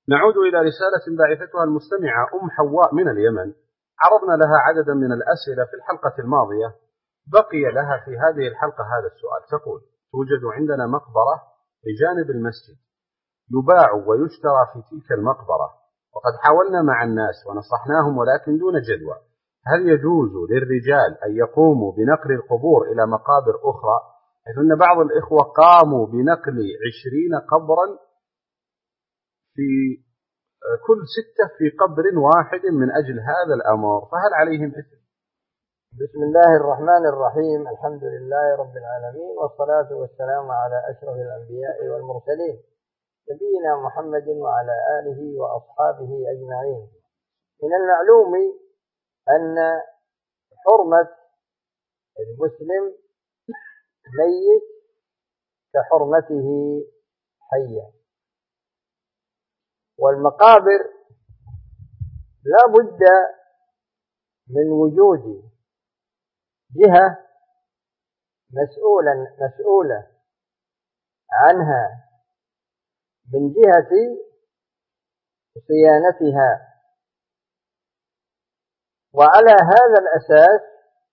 نعود إلى رسالة باعثتها المستمعة أم حواء من اليمن. عرضنا لها عددا من الأسئلة في الحلقة الماضية، بقي لها في هذه الحلقة هذا السؤال. تقول: توجد عندنا مقبرة بجانب المسجد، يباع ويشترى في تلك المقبرة، وقد حاولنا مع الناس ونصحناهم ولكن دون جدوى. هل يجوز للرجال أن يقوموا بنقل القبور إلى مقابر أخرى؟ حيث أن بعض الإخوة قاموا بنقل 20 قبرا في كل 6 في قبر واحد من أجل هذا الأمر، فهل عليهم إثم؟ بسم الله الرحمن الرحيم. الحمد لله رب العالمين، والصلاة والسلام على أشرف الأنبياء والمرسلين، نبينا محمد وعلى آله وأصحابه أجمعين. من المعلوم أن حرمة المسلم ميت كحرمته حيا، والمقابر لا بد من وجود جهة مسؤولة عنها من جهة صيانتها، وعلى هذا الأساس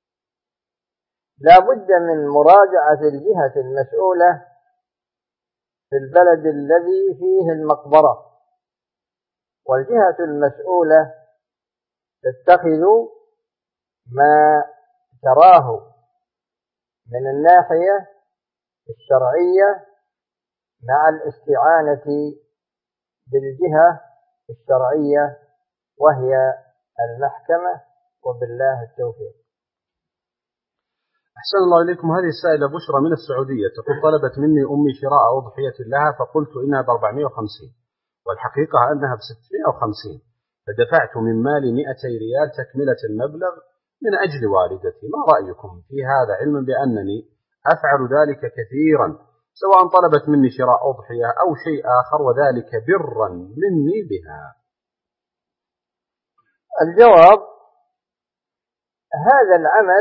لا بد من مراجعة الجهة المسؤولة في البلد الذي فيه المقبرة، والجهة المسؤولة تتخذ ما تراه من الناحية الشرعية مع الاستعانة بالجهة الشرعية وهي المحكمة، وبالله التوفيق. أحسن الله إليكم. هذه السائلة بشرى من السعودية تقول: طلبت مني أمي شراء أضحية لها، فقلت إنها ب450 والحقيقة أنها ب650، فدفعت من مالي 200 ريال تكملة المبلغ من أجل والدتي. ما رأيكم في هذا، علما بأنني أفعل ذلك كثيرا، سواء طلبت مني شراء أضحية أو شيء آخر، وذلك برا مني بها؟ الجواب: هذا العمل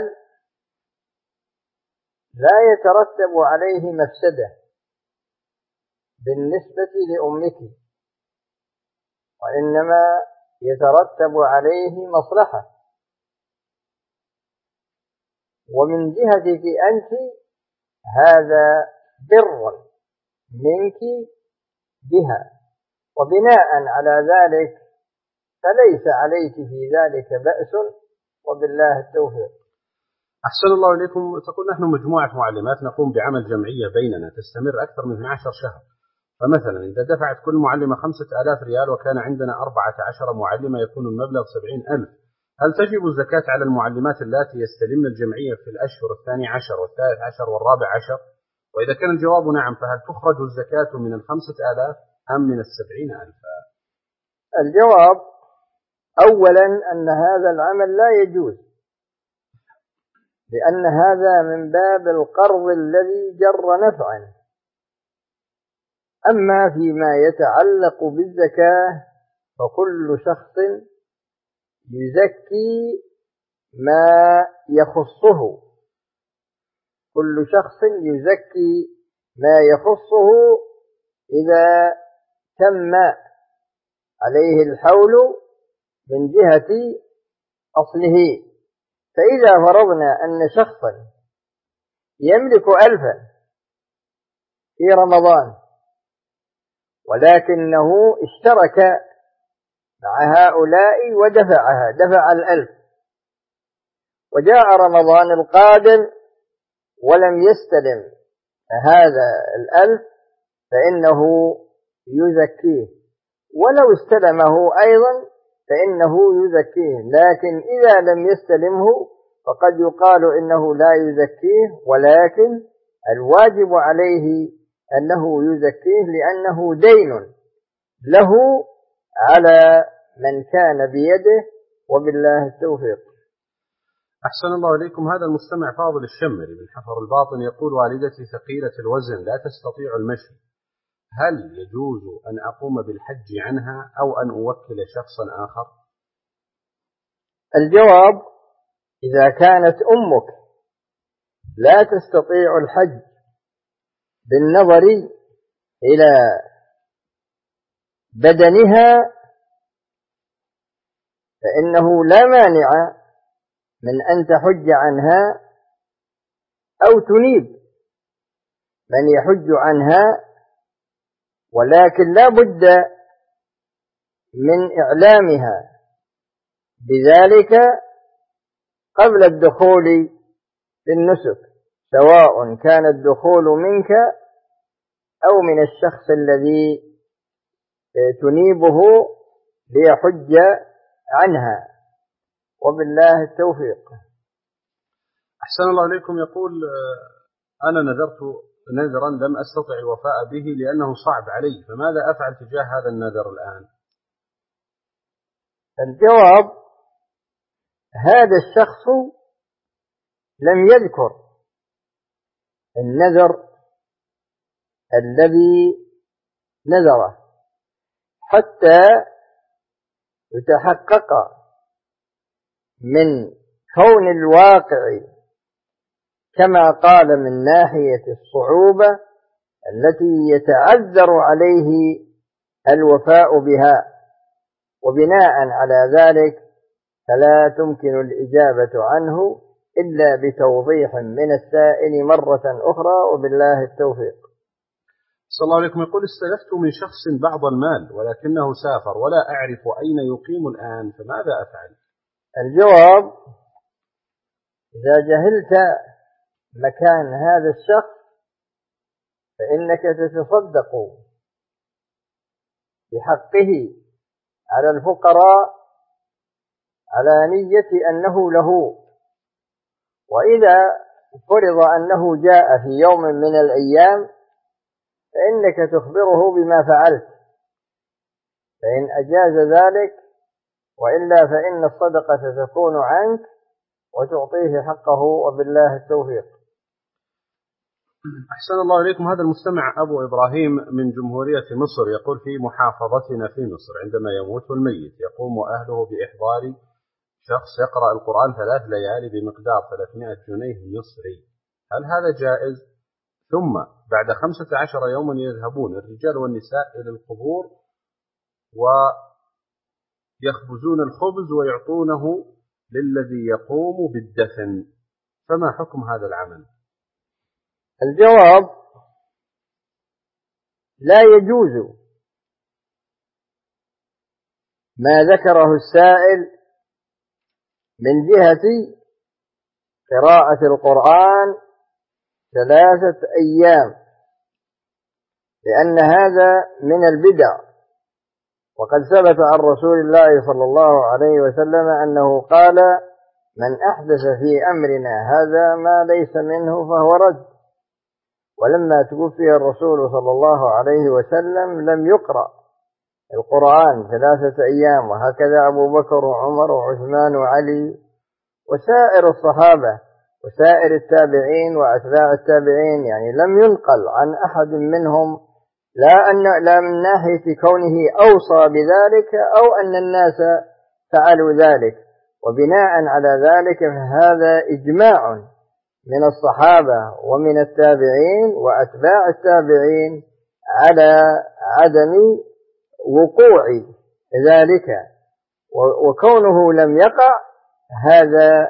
لا يترتب عليه مفسدة بالنسبة لأمك، وإنما يترتب عليه مصلحة. ومن جهتك أنت هذا بر منك بها، وبناء على ذلك فليس عليك في ذلك بأس، وبالله التوفيق. أحسن الله إليكم. تقول: نحن مجموعة معلمات نقوم بعمل جمعية بيننا تستمر أكثر من 12 شهر، فمثلا إذا دفعت كل معلمة 5000 ريال وكان عندنا 14 معلمة يكون المبلغ 70,000. هل تجب الزكاة على المعلمات اللاتي يستلمن الجمعية في الأشهر 12 و13 و14؟ وإذا كان الجواب نعم، فهل تخرج الزكاة من 5000 أم من 70,000؟ الجواب: أولا أن هذا العمل لا يجوز، لأن هذا من باب القرض الذي جر نفعا. أما فيما يتعلق بالزكاة فكل شخص يزكي ما يخصه، كل شخص يزكي ما يخصه إذا تم عليه الحول من جهة أصله. فإذا فرضنا أن شخصا يملك 1000 في رمضان، ولكنه اشترك مع هؤلاء ودفعها، دفع 1000، وجاء رمضان القادم ولم يستلم هذا 1000 فإنه يزكيه، ولو استلمه أيضا فإنه يزكيه. لكن إذا لم يستلمه فقد يقال إنه لا يزكيه، ولكن الواجب عليه أنه يزكيه، لأنه دين له على من كان بيده، وبالله التوفيق. أحسن الله إليكم. هذا المستمع فاضل الشمري من حفر الباطن يقول: والدتي ثقيلة الوزن لا تستطيع المشي، هل يجوز أن أقوم بالحج عنها أو أن أوكل شخصا آخر؟ الجواب: إذا كانت أمك لا تستطيع الحج بالنظر إلى بدنها فإنه لا مانع من أن تحج عنها أو تنيب من يحج عنها، ولكن لا بد من إعلامها بذلك قبل الدخول في النسك، سواء كان الدخول منك أو من الشخص الذي تنيبه ليحج عنها، وبالله التوفيق. أحسن الله إليكم. يقول أنا نذرت نذرا لم أستطع الوفاء به لأنه صعب علي، فماذا أفعل تجاه هذا النذر الآن؟ الجواب: هذا الشخص لم يذكر النذر الذي نذره حتى يتحقق من كون الواقع كما قال من ناحية الصعوبة التي يتعذر عليه الوفاء بها، وبناء على ذلك فلا تمكن الإجابة عنه إلا بتوضيح من السائل مرة أخرى، وبالله التوفيق. صلى الله عليكم. يقول استلفت من شخص بعض المال ولكنه سافر ولا أعرف أين يقيم الآن، فماذا أفعل؟ الجواب: إذا جهلت مكان هذا الشخص فإنك تتصدق بحقه على الفقراء على نية أنه له، وإذا فرض أنه جاء في يوم من الأيام فإنك تخبره بما فعلت، فإن أجاز ذلك، وإلا فإن الصدقة تكون عنك وتعطيه حقه، وبالله التوفيق. أحسن الله إليكم. هذا المستمع أبو إبراهيم من جمهورية مصر يقول في محافظتنا في مصر عندما يموت الميت يقوم أهله بإحضار شخص يقرأ القرآن 3 ليالي بمقدار 300 جنيه مصري، هل هذا جائز؟ ثم بعد 15 يوما يذهبون الرجال والنساء إلى القبور ويخبزون الخبز ويعطونه للذي يقوم بالدفن، فما حكم هذا العمل؟ الجواب: لا يجوز ما ذكره السائل من جهة قراءة القرآن 3 أيام، لأن هذا من البدع، وقد ثبت عن رسول الله صلى الله عليه وسلم أنه قال: من أحدث في أمرنا هذا ما ليس منه فهو رد. ولما توفي الرسول صلى الله عليه وسلم لم يقرأ القرآن 3 أيام، وهكذا أبو بكر وعمر وعثمان وعلي وسائر الصحابة وسائر التابعين وأتباع التابعين، يعني لم ينقل عن أحد منهم لا من ناحية كونه أوصى بذلك أو أن الناس فعلوا ذلك. وبناء على ذلك فهذا إجماع من الصحابة ومن التابعين وأتباع التابعين على عدم وقوع ذلك، وكونه لم يقع هذا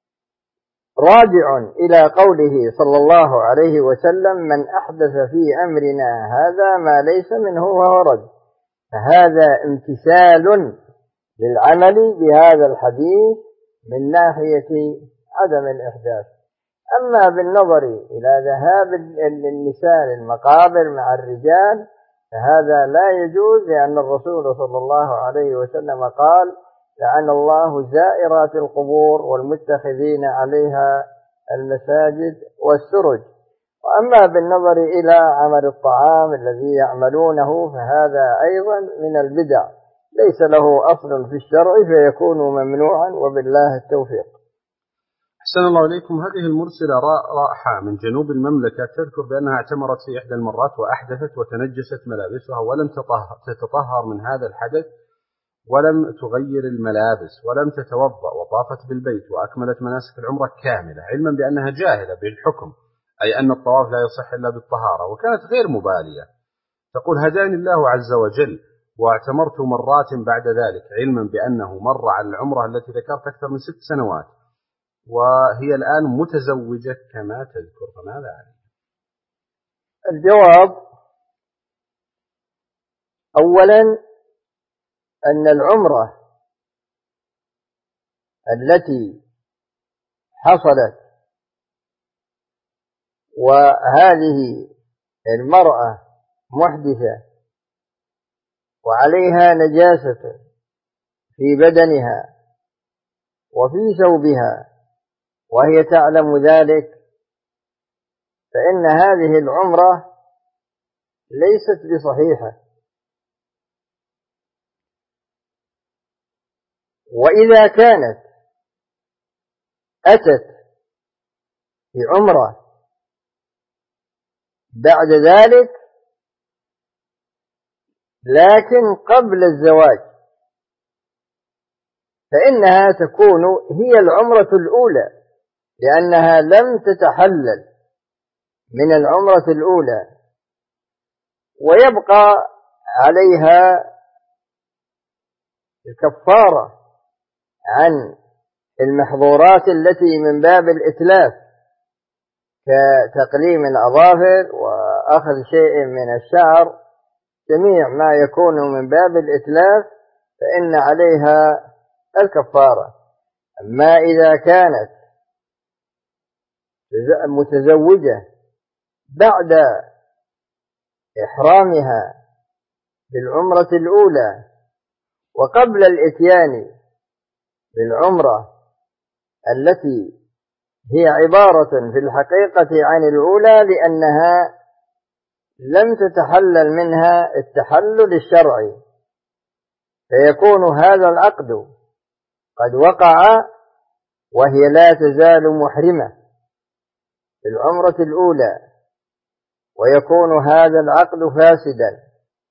راجع إلى قوله صلى الله عليه وسلم: من أحدث في أمرنا هذا ما ليس منه وهو رد. فهذا امتثال للعمل بهذا الحديث من ناحية عدم الإحداث. أما بالنظر إلى ذهاب النساء للمقابر مع الرجال فهذا لا يجوز، لأن الرسول صلى الله عليه وسلم قال: لعن الله زائرات القبور والمتخذين عليها المساجد والسرج. وأما بالنظر إلى عمل الطعام الذي يعملونه فهذا أيضا من البدع ليس له أصل في الشرع فيكون ممنوعا، وبالله التوفيق. أحسن الله إليكم. هذه المرسلة رائحة من جنوب المملكة تذكر بأنها اعتمرت في إحدى المرات وأحدثت وتنجست ملابسها ولم تتطهر من هذا الحدث ولم تغير الملابس ولم تتوضأ وطافت بالبيت وأكملت مناسك العمرة كاملة، علما بأنها جاهلة بالحكم، أي أن الطواف لا يصح إلا بالطهارة، وكانت غير مبالية. تقول: هداني الله عز وجل واعتمرت مرات بعد ذلك، علما بأنه مر على العمرة التي ذكرت أكثر من 6 سنوات، وهي الآن متزوجة كما تذكر، فماذا عليه؟ الجواب: أولا أن العمرة التي حصلت وهذه المرأة محدثة وعليها نجاسة في بدنها وفي ثوبها وهي تعلم ذلك، فإن هذه العمرة ليست بصحيحة. وإذا كانت أتت بعمرة بعد ذلك لكن قبل الزواج، فإنها تكون هي العمرة الأولى، لأنها لم تتحلل من العمرة الأولى، ويبقى عليها الكفارة عن المحظورات التي من باب الإتلاف، كتقليم الأظافر وأخذ شيء من الشعر، جميع ما يكون من باب الإتلاف فإن عليها الكفارة. أما إذا كانت متزوجة بعد إحرامها بالعمرة الأولى وقبل الإتيان بالعمرة التي هي عبارة في الحقيقة عن الأولى، لأنها لم تتحلل منها التحلل الشرعي، فيكون هذا العقد قد وقع وهي لا تزال محرمة في العمرة الأولى، ويكون هذا العقد فاسدا،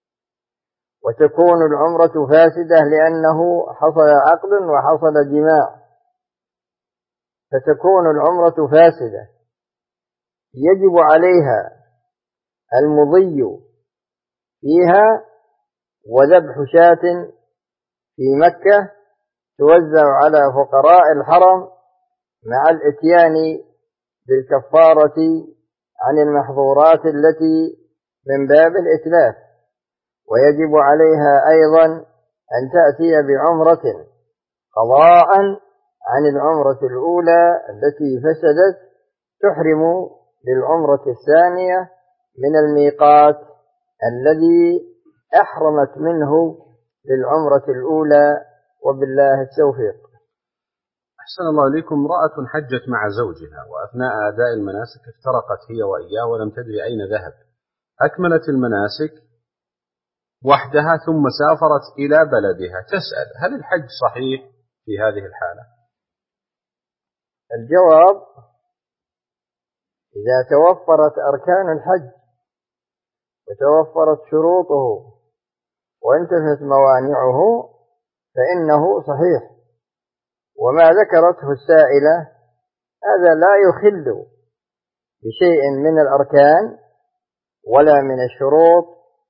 وتكون العمرة فاسدة لأنه حصل عقد وحصل جماع، فتكون العمرة فاسدة. يجب عليها المضي فيها وذبح شاة في مكة توزع على فقراء الحرم مع الإتيان بالكفارة عن المحظورات التي من باب الإتلاف. ويجب عليها أيضا أن تأتي بعمرة قضاء عن العمرة الأولى التي فسدت، تحرم للعمرة الثانية من الميقات الذي أحرمت منه للعمرة الأولى، وبالله التوفيق. أحسن الله إليكم. امرأة حجت مع زوجها، وأثناء أداء المناسك افترقت هي وإياه ولم تدري أين ذهب، أكملت المناسك وحدها ثم سافرت إلى بلدها، تسأل: هل الحج صحيح في هذه الحالة؟ الجواب: إذا توفرت أركان الحج وتوفرت شروطه وانتفت موانعه فإنه صحيح. وما ذكرته السائلة هذا لا يخل بشيء من الأركان ولا من الشروط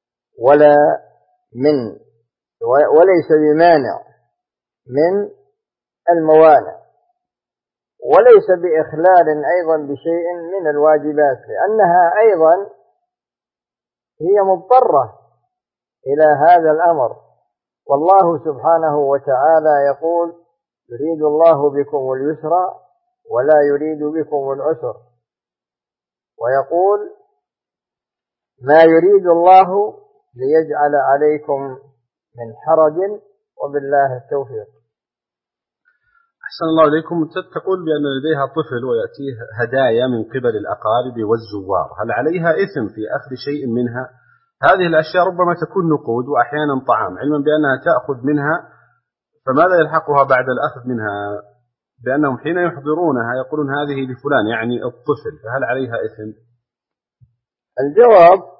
وليس بمانع من الموانع، وليس بإخلال أيضا بشيء من الواجبات، لأنها أيضا هي مضطرة إلى هذا الأمر. والله سبحانه وتعالى يقول: يريد الله بكم اليسر ولا يريد بكم العسر، ويقول: ما يريد الله ليجعل عليكم من حرج، وبالله التوفيق. أحسن الله إليكم. تقول بأن لديها طفل ويأتيه هدايا من قبل الأقارب والزوار، هل عليها إثم في أخذ شيء منها؟ هذه الأشياء ربما تكون نقود وأحيانا طعام، علما بأنها تأخذ منها، فماذا يلحقها بعد الأخذ منها؟ بأنهم حين يحضرونها يقولون هذه لفلان، يعني الطفل، فهل عليها إثم؟ الجواب: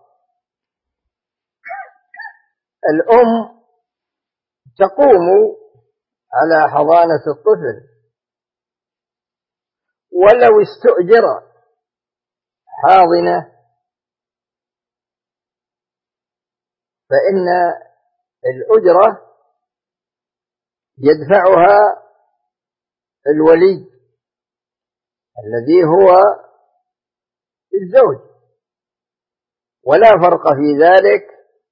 الأم تقوم على حضانة الطفل، ولو استؤجر حاضنة فإن الأجرة يدفعها الولي الذي هو الزوج، ولا فرق في ذلك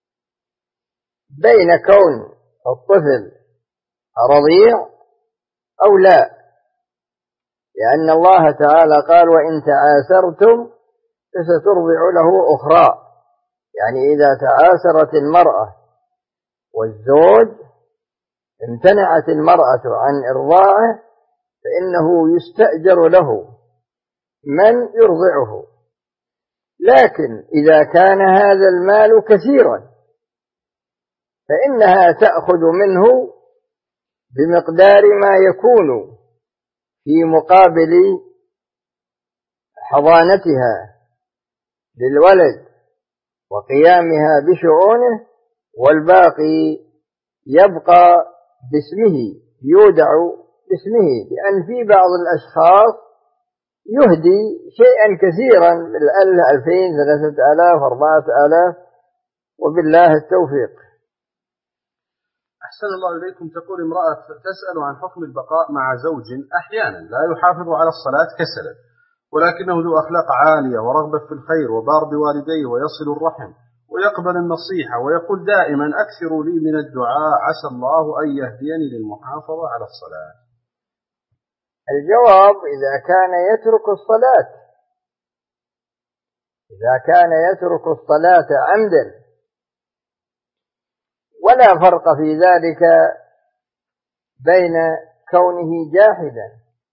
بين كون الطفل رضيع أو لا، لأن الله تعالى قال وإن تعاسرتم فسترضع له أخرى، يعني إذا تعاسرت المرأة والزوج امتنعت المرأة عن إرضاعه فإنه يستأجر له من يرضعه، لكن إذا كان هذا المال كثيرا فإنها تأخذ منه بمقدار ما يكون في مقابل حضانتها للولد وقيامها بشؤونه، والباقي يبقى باسمه، يودع باسمه، لأن في بعض الأشخاص يهدي شيئا كثيرا بالألف 2000 3000 4000 وبالله التوفيق. أحسن الله إليكم. تقول امرأة تسأل عن حكم البقاء مع زوج أحيانا لا يحافظ على الصلاة كسلا، ولكنه ذو أخلاق عالية ورغبة في الخير وبار بوالديه ويصل الرحم ويقبل النصيحة ويقول دائما أكثروا لي من الدعاء عسى الله أن يهديني للمحافظة على الصلاة. الجواب إذا كان يترك الصلاة عمدا ولا فرق في ذلك بين كونه جاحدا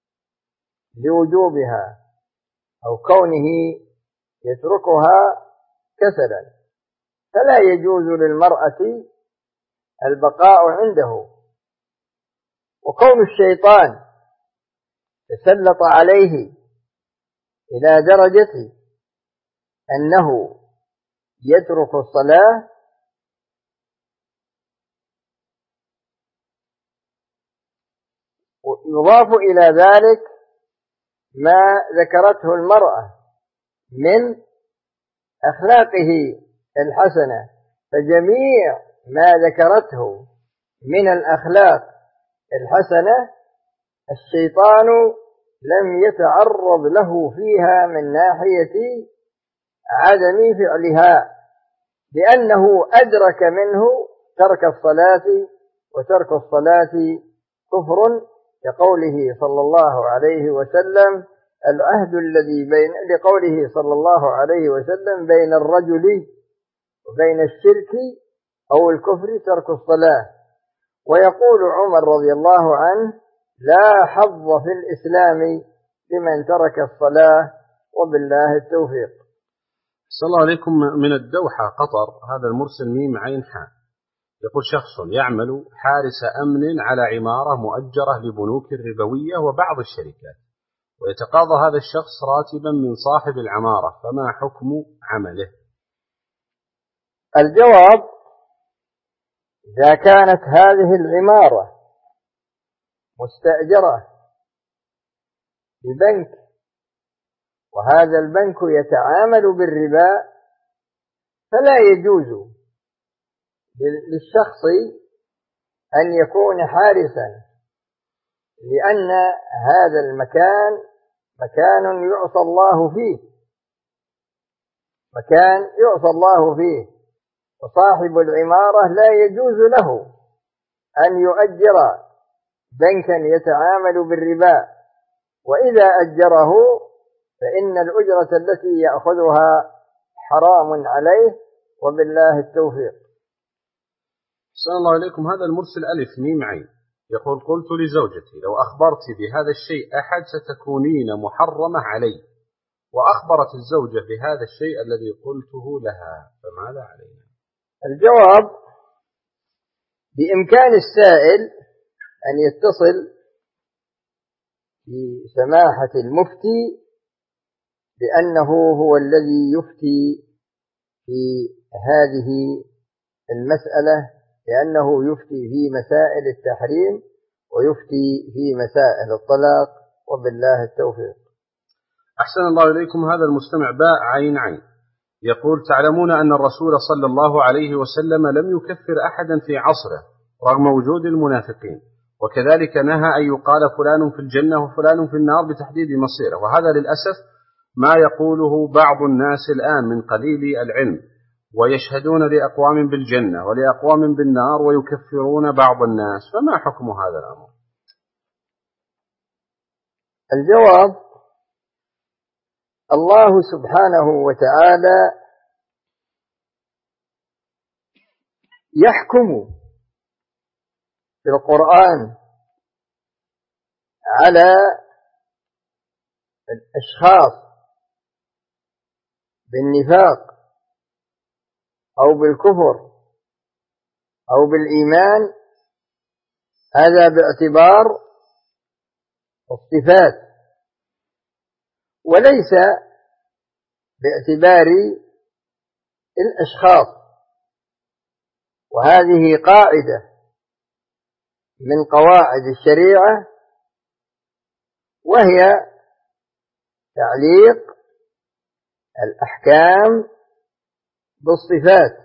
لوجوبها أو كونه يتركها كسلا، فلا يجوز للمرأة البقاء عنده. وكون الشيطان تسلط عليه إلى درجة أنه يترك الصلاة يضاف إلى ذلك ما ذكرته المرأة من أخلاقه الحسنة، فجميع ما ذكرته من الأخلاق الحسنة الشيطان لم يتعرض له فيها من ناحية عدم فعلها، لأنه أدرك منه ترك الصلاة، وترك الصلاة كفر، لقوله صلى الله عليه وسلم العهد الذي لقوله صلى الله عليه وسلم بين الرجل وبين الشرك أو الكفر ترك الصلاة. ويقول عمر رضي الله عنه لا حظ في الإسلام لمن ترك الصلاة وبالله التوفيق. صلى الله عليكم. من الدوحة قطر، هذا المرسل ميم عين حاء، يقول شخص يعمل حارس أمن على عمارة مؤجرة لبنوك الربوية وبعض الشركات، ويتقاضى هذا الشخص راتبا من صاحب العمارة، فما حكم عمله؟ الجواب إذا كانت هذه العمارة مستأجرة ببنك وهذا البنك يتعامل بالربا فلا يجوز للشخص أن يكون حارسا، لأن هذا المكان مكان يعصى الله فيه، وصاحب العمارة لا يجوز له أن يؤجر بنكا يتعامل بالربا، وإذا أجره فإن الأجرة التي يأخذها حرام عليه وبالله التوفيق. صلى الله عليكم. هذا المرسل ألف ميم عين يقول قلت لزوجتي لو أخبرت بهذا الشيء أحد ستكونين محرمة علي، وأخبرت الزوجة بهذا الشيء الذي قلته لها، فماذا علينا؟ الجواب بإمكان السائل أن يتصل بسماحة المفتي، لأنه هو الذي يفتي في هذه المسألة، لأنه يفتي في مسائل التحريم ويفتي في مسائل الطلاق وبالله التوفيق. أحسن الله إليكم. هذا المستمع باء عين عين يقول: تعلمون أن الرسول صلى الله عليه وسلم لم يكفر أحدا في عصره رغم وجود المنافقين، وكذلك نهى أن يقال فلان في الجنة وفلان في النار بتحديد مصيره. وهذا للأسف ما يقوله بعض الناس الآن من قليل العلم، ويشهدون لأقوام بالجنة ولأقوام بالنار ويكفرون بعض الناس، فما حكم هذا الأمر؟ الجواب: الله سبحانه وتعالى يحكم في القرآن على الأشخاص بالنفاق أو بالكفر أو بالإيمان، هذا باعتبار الصفات وليس باعتبار الأشخاص. وهذه قاعدة من قواعد الشريعة، وهي تعليق الأحكام بالصفات.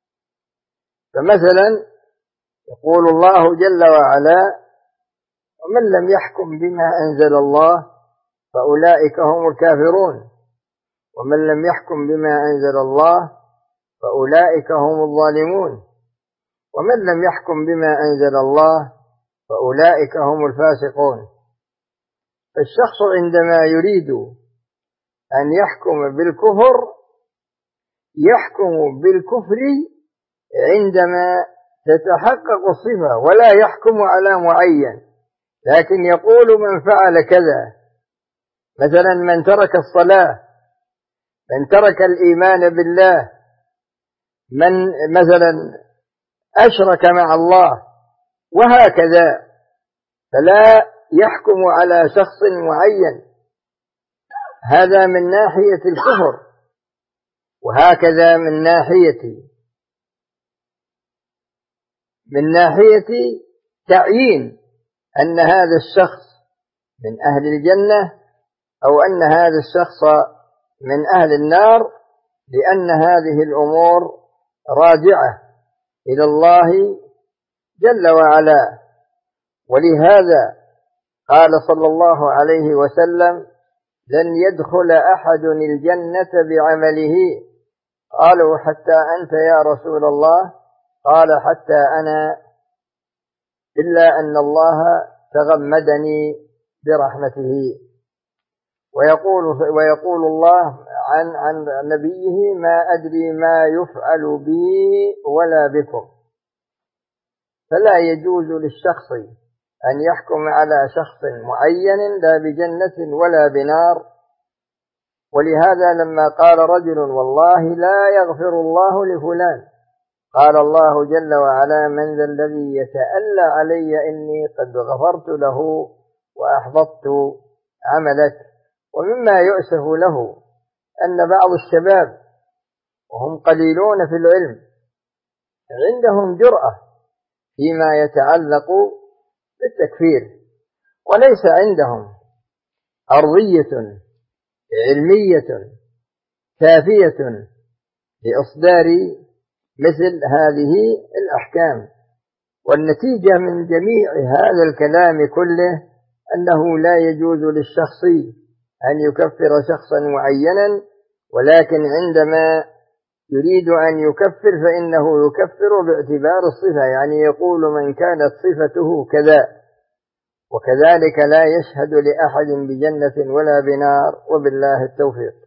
فمثلا يقول الله جل وعلا: ومن لم يحكم بما أنزل الله فأولئك هم الكافرون، ومن لم يحكم بما أنزل الله فأولئك هم الظالمون، ومن لم يحكم بما أنزل الله فأولئك هم الفاسقون. فالشخص عندما يريد أن يحكم بالكفر يحكم بالكفر عندما تتحقق الصفة، ولا يحكم على معين، لكن يقول من فعل كذا، مثلا من ترك الصلاة، من ترك الإيمان بالله، من مثلا أشرك مع الله، وهكذا، فلا يحكم على شخص معين. هذا من ناحية الكفر، وهكذا من ناحية تعيين أن هذا الشخص من أهل الجنة أو أن هذا الشخص من أهل النار، لأن هذه الأمور راجعة إلى الله جل وعلا. ولهذا قال صلى الله عليه وسلم: لن يدخل أحد الجنة بعمله. قالوا: حتى أنت يا رسول الله؟ قال: حتى أنا، إلا أن الله تغمدني برحمته. ويقول الله عن نبيه: ما أدري ما يفعل بي ولا بكم. فلا يجوز للشخص أن يحكم على شخص معين لا بجنة ولا بنار. ولهذا لما قال رجل: والله لا يغفر الله لفلان، قال الله جل وعلا: من ذا الذي يتألى علي إني قد غفرت له وأحبطت عملك. ومما يؤسف له أن بعض الشباب وهم قليلون في العلم عندهم جرأة فيما يتعلق بالتكفير، وليس عندهم أرضية علمية كافية لإصدار مثل هذه الأحكام. والنتيجة من جميع هذا الكلام كله أنه لا يجوز للشخص أن يكفر شخصا معينا، ولكن عندما يريد أن يكفر فإنه يكفر باعتبار الصفة، يعني يقول من كانت صفته كذا، وكذلك لا يشهد لأحد بجنة ولا بنار، وبالله التوفيق.